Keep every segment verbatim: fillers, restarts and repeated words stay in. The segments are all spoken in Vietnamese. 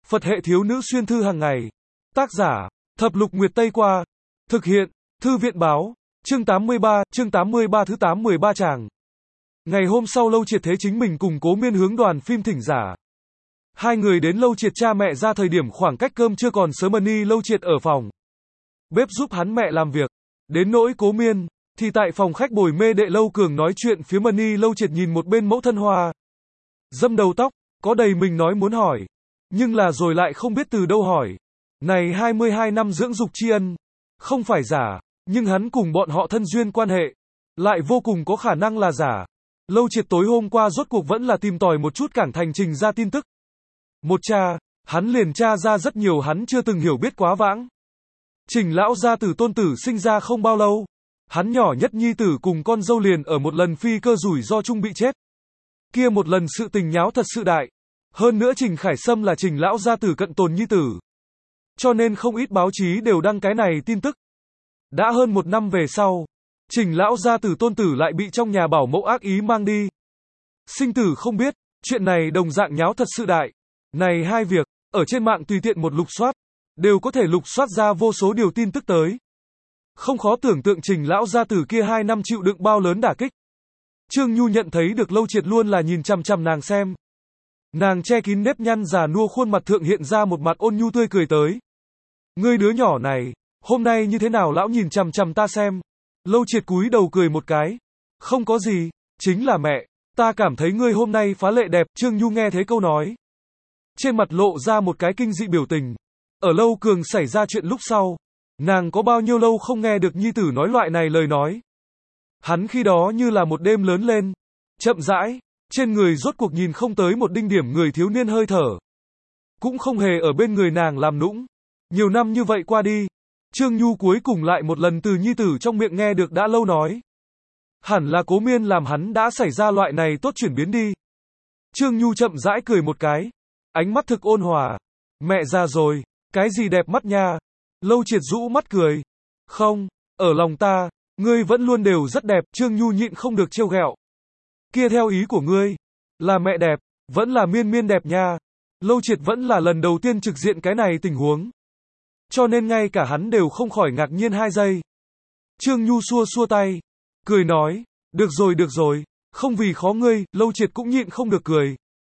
Phật hệ thiếu nữ xuyên thư hàng ngày. Tác giả, Thập Lục Nguyệt Tây Qua. Thực hiện, Thư viện Báo. Chương tám mươi ba, chương tám mươi ba thứ tám mười ba tràng. Ngày hôm sau Lâu Triệt thế chính mình cùng Cố Miên hướng đoàn phim thỉnh giả. Hai người đến Lâu Triệt cha mẹ ra thời điểm khoảng cách cơm chưa còn sớm, Mani Lâu Triệt ở phòng bếp giúp hắn mẹ làm việc. Đến nỗi Cố Miên, thì tại phòng khách bồi mê đệ Lâu Cường nói chuyện phía Mani Lâu Triệt nhìn một bên mẫu thân hoa dâm đầu tóc, có đầy mình nói muốn hỏi. Nhưng là rồi lại không biết từ đâu hỏi. Này hai mươi hai năm dưỡng dục tri ân, không phải giả, nhưng hắn cùng bọn họ thân duyên quan hệ, lại vô cùng có khả năng là giả. Lâu Triệt tối hôm qua rốt cuộc vẫn là tìm tòi một chút Cảng Thành Trình ra tin tức. Một tra, hắn liền tra ra rất nhiều hắn chưa từng hiểu biết quá vãng. Trình lão gia tử tôn tử sinh ra không bao lâu, hắn nhỏ nhất nhi tử cùng con dâu liền ở một lần phi cơ rủi ro chung bị chết. Kia một lần sự tình nháo thật sự đại. Hơn nữa Trình Khải Sâm là Trình lão gia tử cận tồn nhi tử. Cho nên không ít báo chí đều đăng cái này tin tức. Đã hơn một năm về sau, Trình lão gia tử tôn tử lại bị trong nhà bảo mẫu ác ý mang đi. Sinh tử không biết, chuyện này đồng dạng nháo thật sự đại. Này hai việc, ở trên mạng tùy tiện một lục soát, đều có thể lục soát ra vô số điều tin tức tới. Không khó tưởng tượng Trình lão gia tử kia hai năm chịu đựng bao lớn đả kích. Trương Nhu nhận thấy được Lâu Triệt luôn là nhìn chằm chằm nàng xem. Nàng che kín nếp nhăn già nua, khuôn mặt thượng hiện ra một mặt ôn nhu tươi cười tới. Ngươi đứa nhỏ này, hôm nay như thế nào lão nhìn chằm chằm ta xem. Lâu Triệt cúi đầu cười một cái. Không có gì, chính là mẹ, ta cảm thấy ngươi hôm nay phá lệ đẹp. Trương Nhu nghe thấy câu nói, trên mặt lộ ra một cái kinh dị biểu tình. Ở Lâu Cường xảy ra chuyện lúc sau, nàng có bao nhiêu lâu không nghe được nhi tử nói loại này lời nói. Hắn khi đó như là một đêm lớn lên, chậm rãi, trên người rốt cuộc nhìn không tới một đinh điểm người thiếu niên hơi thở. Cũng không hề ở bên người nàng làm nũng. Nhiều năm như vậy qua đi, Trương Nhu cuối cùng lại một lần từ nhi tử trong miệng nghe được đã lâu nói. Hẳn là Cố Miên làm hắn đã xảy ra loại này tốt chuyển biến đi. Trương Nhu chậm rãi cười một cái, ánh mắt thực ôn hòa. Mẹ già rồi, cái gì đẹp mắt nha. Lâu Triệt rũ mắt cười. Không, ở lòng ta, ngươi vẫn luôn đều rất đẹp. Trương Nhu nhịn không được trêu ghẹo. Kia theo ý của ngươi, là mẹ đẹp, vẫn là Miên Miên đẹp nha. Lâu Triệt vẫn là lần đầu tiên trực diện cái này tình huống. Cho nên ngay cả hắn đều không khỏi ngạc nhiên hai giây. Trương Nhu xua xua tay, cười nói, được rồi được rồi, không vì khó ngươi. Lâu Triệt cũng nhịn không được cười.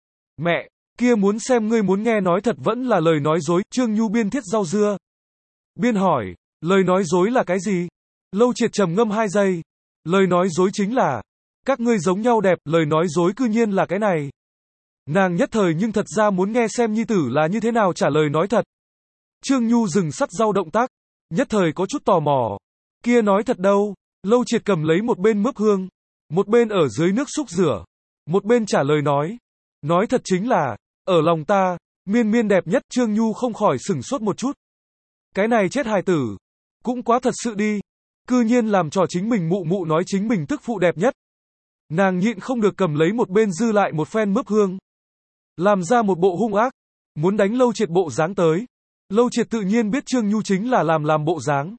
Mẹ, kia muốn xem ngươi muốn nghe nói thật vẫn là lời nói dối. Trương Nhu biên thiết rau dưa, biên hỏi, lời nói dối là cái gì? Lâu Triệt trầm ngâm hai giây. Lời nói dối chính là, các ngươi giống nhau đẹp. Lời nói dối cư nhiên là cái này. Nàng nhất thời nhưng thật ra muốn nghe xem nhi tử là như thế nào trả lời nói thật. Trương Nhu dừng sắt rau động tác, nhất thời có chút tò mò. Kia nói thật đâu? Lâu Triệt cầm lấy một bên mướp hương, một bên ở dưới nước xúc rửa, một bên trả lời nói. Nói thật chính là, ở lòng ta, Miên Miên đẹp nhất. Trương Nhu không khỏi sửng sốt một chút. Cái này chết hài tử, cũng quá thật sự đi. Cư nhiên làm trò chính mình mụ mụ nói chính mình tức phụ đẹp nhất. Nàng nhịn không được cầm lấy một bên dư lại một phen mướp hương, làm ra một bộ hung ác, muốn đánh Lâu Triệt bộ dáng tới. Lâu Triệt tự nhiên biết Trương Nhu chính là làm làm bộ dáng,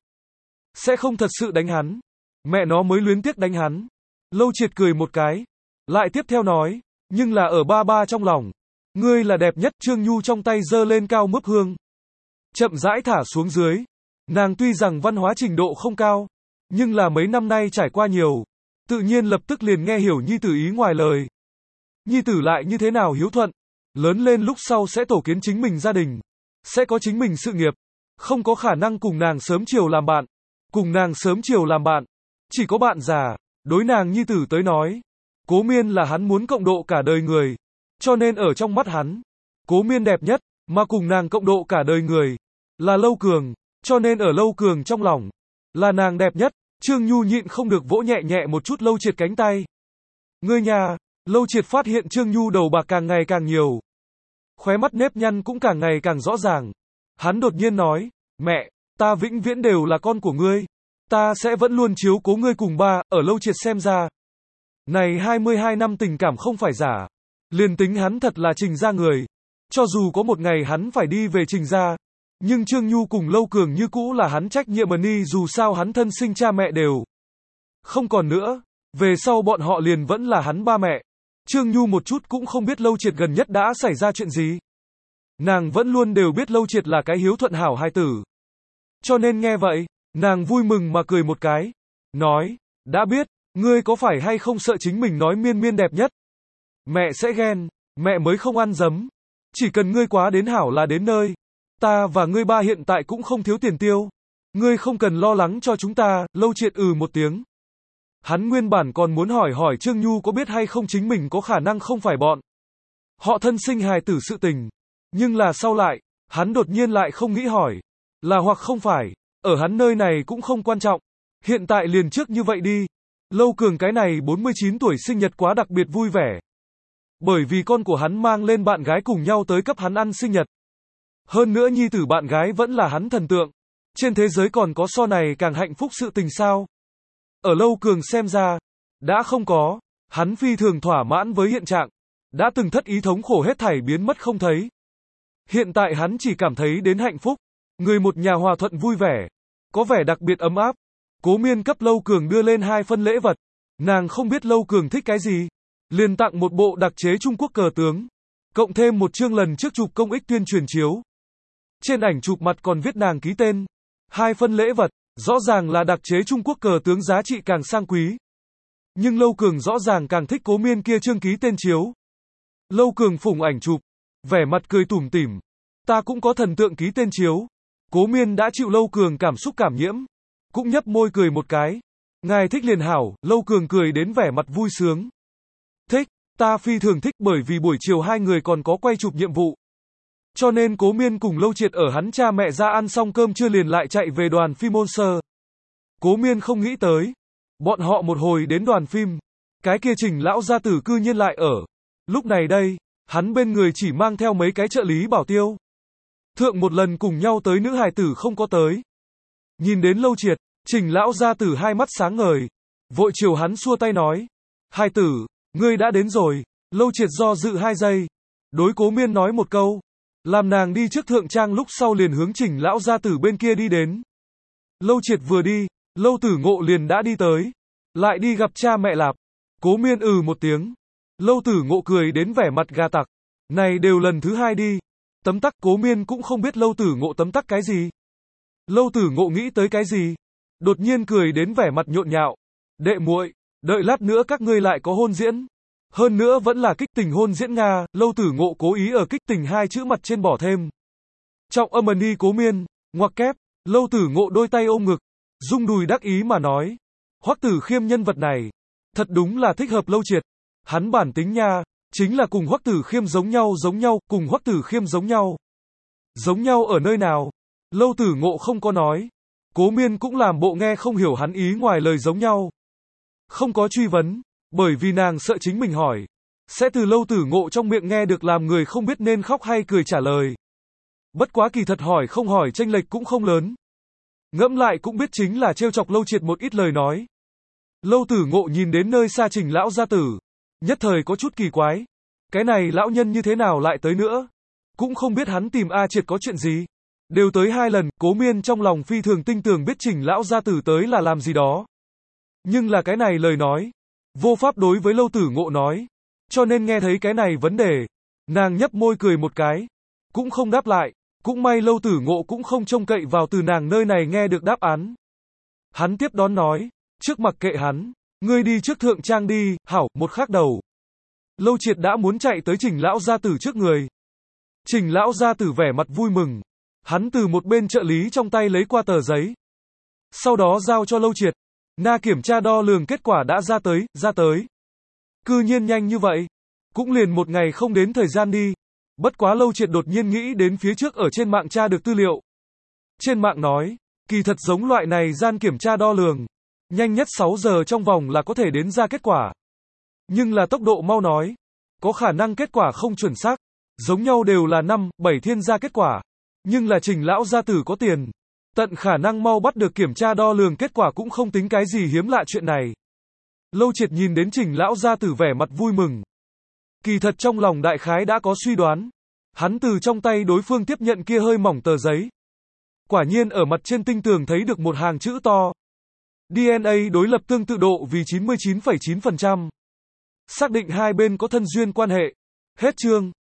sẽ không thật sự đánh hắn. Mẹ nó mới luyến tiếc đánh hắn. Lâu Triệt cười một cái, lại tiếp theo nói, nhưng là ở ba ba trong lòng, ngươi là đẹp nhất. Trương Nhu trong tay giơ lên cao mướp hương, chậm rãi thả xuống dưới. Nàng tuy rằng văn hóa trình độ không cao, nhưng là mấy năm nay trải qua nhiều, tự nhiên lập tức liền nghe hiểu nhi tử ý ngoài lời. Nhi tử lại như thế nào hiếu thuận, lớn lên lúc sau sẽ tổ kiến chính mình gia đình, sẽ có chính mình sự nghiệp, không có khả năng cùng nàng sớm chiều làm bạn. Cùng nàng sớm chiều làm bạn, chỉ có bạn già. Đối nàng nhi tử tới nói, Cố Miên là hắn muốn cộng độ cả đời người. Cho nên ở trong mắt hắn, Cố Miên đẹp nhất, mà cùng nàng cộng độ cả đời người là Lâu Cường. Cho nên ở Lâu Cường trong lòng, là nàng đẹp nhất. Trương Nhu nhịn không được vỗ nhẹ nhẹ một chút Lâu Triệt cánh tay. Ngươi nhà. Lâu Triệt phát hiện Trương Nhu đầu bạc càng ngày càng nhiều, khóe mắt nếp nhăn cũng càng ngày càng rõ ràng. Hắn đột nhiên nói, mẹ, ta vĩnh viễn đều là con của ngươi. Ta sẽ vẫn luôn chiếu cố ngươi cùng ba. Ở Lâu Triệt xem ra, này hai mươi hai năm tình cảm không phải giả. Liền tính hắn thật là Trình gia người, cho dù có một ngày hắn phải đi về Trình gia, nhưng Trương Nhu cùng Lâu Cường như cũ là hắn trách nhiệm. Ni dù sao hắn thân sinh cha mẹ đều không còn nữa, về sau bọn họ liền vẫn là hắn ba mẹ. Trương Nhu một chút cũng không biết Lâu Triệt gần nhất đã xảy ra chuyện gì. Nàng vẫn luôn đều biết Lâu Triệt là cái hiếu thuận hảo hài tử. Cho nên nghe vậy, nàng vui mừng mà cười một cái. Nói, đã biết, ngươi có phải hay không sợ chính mình nói miên miên đẹp nhất? Mẹ sẽ ghen, mẹ mới không ăn dấm. Chỉ cần ngươi quá đến hảo là đến nơi. Ta và ngươi ba hiện tại cũng không thiếu tiền tiêu. Ngươi không cần lo lắng cho chúng ta. Lâu Triệt ừ một tiếng. Hắn nguyên bản còn muốn hỏi hỏi Trương Nhu có biết hay không chính mình có khả năng không phải bọn họ thân sinh hài tử sự tình. Nhưng là sau lại, hắn đột nhiên lại không nghĩ hỏi. Là hoặc không phải, ở hắn nơi này cũng không quan trọng. Hiện tại liền trước như vậy đi. Lâu Cường cái này bốn mươi chín tuổi sinh nhật quá đặc biệt vui vẻ. Bởi vì con của hắn mang lên bạn gái cùng nhau tới cấp hắn ăn sinh nhật. Hơn nữa nhi tử bạn gái vẫn là hắn thần tượng. Trên thế giới còn có so này càng hạnh phúc sự tình sao? Ở Lâu Cường xem ra, đã không có. Hắn phi thường thỏa mãn với hiện trạng. Đã từng thất ý thống khổ hết thảy biến mất không thấy. Hiện tại hắn chỉ cảm thấy đến hạnh phúc. Người một nhà hòa thuận vui vẻ. Có vẻ đặc biệt ấm áp. Cố Miên cấp Lâu Cường đưa lên hai phân lễ vật. Nàng không biết Lâu Cường thích cái gì. Liền tặng một bộ đặc chế Trung Quốc cờ tướng. Cộng thêm một chương lần trước chụp công ích tuyên truyền chiếu. Trên ảnh chụp mặt còn viết nàng ký tên. Hai phân lễ vật, rõ ràng là đặc chế Trung Quốc cờ tướng giá trị càng sang quý. Nhưng Lâu Cường rõ ràng càng thích Cố Miên kia chương ký tên chiếu. Lâu Cường phủng ảnh chụp, vẻ mặt cười tủm tỉm. Ta cũng có thần tượng ký tên chiếu. Cố Miên đã chịu Lâu Cường cảm xúc cảm nhiễm. Cũng nhấp môi cười một cái. Ngài thích liền hảo. Lâu Cường cười đến vẻ mặt vui sướng. Thích, ta phi thường thích bởi vì buổi chiều hai người còn có quay chụp nhiệm vụ. Cho nên Cố Miên cùng Lâu Triệt ở hắn cha mẹ ra ăn xong cơm trưa liền lại chạy về đoàn phim Monster. Cố Miên không nghĩ tới. Bọn họ một hồi đến đoàn phim. Cái kia Trình lão gia tử cư nhiên lại ở. Lúc này đây, hắn bên người chỉ mang theo mấy cái trợ lý bảo tiêu. Thượng một lần cùng nhau tới nữ hài tử không có tới. Nhìn đến Lâu Triệt, Trình lão gia tử hai mắt sáng ngời. Vội chiều hắn xua tay nói. Hài tử, ngươi đã đến rồi. Lâu Triệt do dự hai giây. Đối Cố Miên nói một câu. Làm nàng đi trước thượng trang lúc sau liền hướng Trình lão gia tử bên kia đi đến. Lâu Triệt vừa đi, Lâu Tử Ngộ liền đã đi tới. Lại đi gặp cha mẹ lạp. Cố Miên ừ một tiếng. Lâu Tử Ngộ cười đến vẻ mặt gà tặc. Này đều lần thứ hai đi. Tấm tắc. Cố Miên cũng không biết Lâu Tử Ngộ tấm tắc cái gì. Lâu Tử Ngộ nghĩ tới cái gì. Đột nhiên cười đến vẻ mặt nhộn nhạo. Đệ muội, đợi lát nữa các ngươi lại có hôn diễn. Hơn nữa vẫn là kích tình hôn diễn Nga. Lâu Tử Ngộ cố ý ở kích tình hai chữ mặt trên bỏ thêm. Trọng âm ân y Cố Miên, ngoặc kép. Lâu Tử Ngộ đôi tay ôm ngực, rung đùi đắc ý mà nói. Hoắc Tử Khiêm nhân vật này, thật đúng là thích hợp Lâu Triệt. Hắn bản tính nha, chính là cùng Hoắc Tử Khiêm giống nhau giống nhau, cùng Hoắc Tử Khiêm giống nhau. Giống nhau ở nơi nào? Lâu Tử Ngộ không có nói. Cố Miên cũng làm bộ nghe không hiểu hắn ý ngoài lời giống nhau. Không có truy vấn, bởi vì nàng sợ chính mình hỏi. Sẽ từ Lâu Tử Ngộ trong miệng nghe được làm người không biết nên khóc hay cười trả lời. Bất quá kỳ thật hỏi không hỏi chênh lệch cũng không lớn. Ngẫm lại cũng biết chính là trêu chọc Lâu Triệt một ít lời nói. Lâu Tử Ngộ nhìn đến nơi xa Trình lão gia tử. Nhất thời có chút kỳ quái. Cái này lão nhân như thế nào lại tới nữa? Cũng không biết hắn tìm A Triệt có chuyện gì. Đều tới hai lần, Cố Miên trong lòng phi thường tinh tường biết Trình lão gia tử tới là làm gì đó. Nhưng là cái này lời nói. Vô pháp đối với Lâu Tử Ngộ nói. Cho nên nghe thấy cái này vấn đề. Nàng nhấp môi cười một cái. Cũng không đáp lại. Cũng may Lâu Tử Ngộ cũng không trông cậy vào từ nàng nơi này nghe được đáp án. Hắn tiếp đón nói. Trước mặc kệ hắn. Ngươi đi trước thượng trang đi, hảo, một khắc đầu. Lâu Triệt đã muốn chạy tới Trình lão gia tử trước người. Trình lão gia tử vẻ mặt vui mừng. Hắn từ một bên trợ lý trong tay lấy qua tờ giấy. Sau đó giao cho Lâu Triệt. Na kiểm tra đo lường kết quả đã ra tới, ra tới. Cư nhiên nhanh như vậy. Cũng liền một ngày không đến thời gian đi. Bất quá Lâu Triệt đột nhiên nghĩ đến phía trước ở trên mạng tra được tư liệu. Trên mạng nói, kỳ thật giống loại này gian kiểm tra đo lường. Nhanh nhất sáu giờ trong vòng là có thể đến ra kết quả. Nhưng là tốc độ mau nói. Có khả năng kết quả không chuẩn xác. Giống nhau đều là năm, bảy thiên ra kết quả. Nhưng là Trình lão gia tử có tiền. Tận khả năng mau bắt được kiểm tra đo lường kết quả cũng không tính cái gì hiếm lạ chuyện này. Lâu Triệt nhìn đến Trình lão gia tử vẻ mặt vui mừng. Kỳ thật trong lòng đại khái đã có suy đoán. Hắn từ trong tay đối phương tiếp nhận kia hơi mỏng tờ giấy. Quả nhiên ở mặt trên tinh tường thấy được một hàng chữ to. đê en a đối lập tương tự độ vì chín mươi chín phẩy chín phần trăm. Xác định hai bên có thân duyên quan hệ. Hết chương.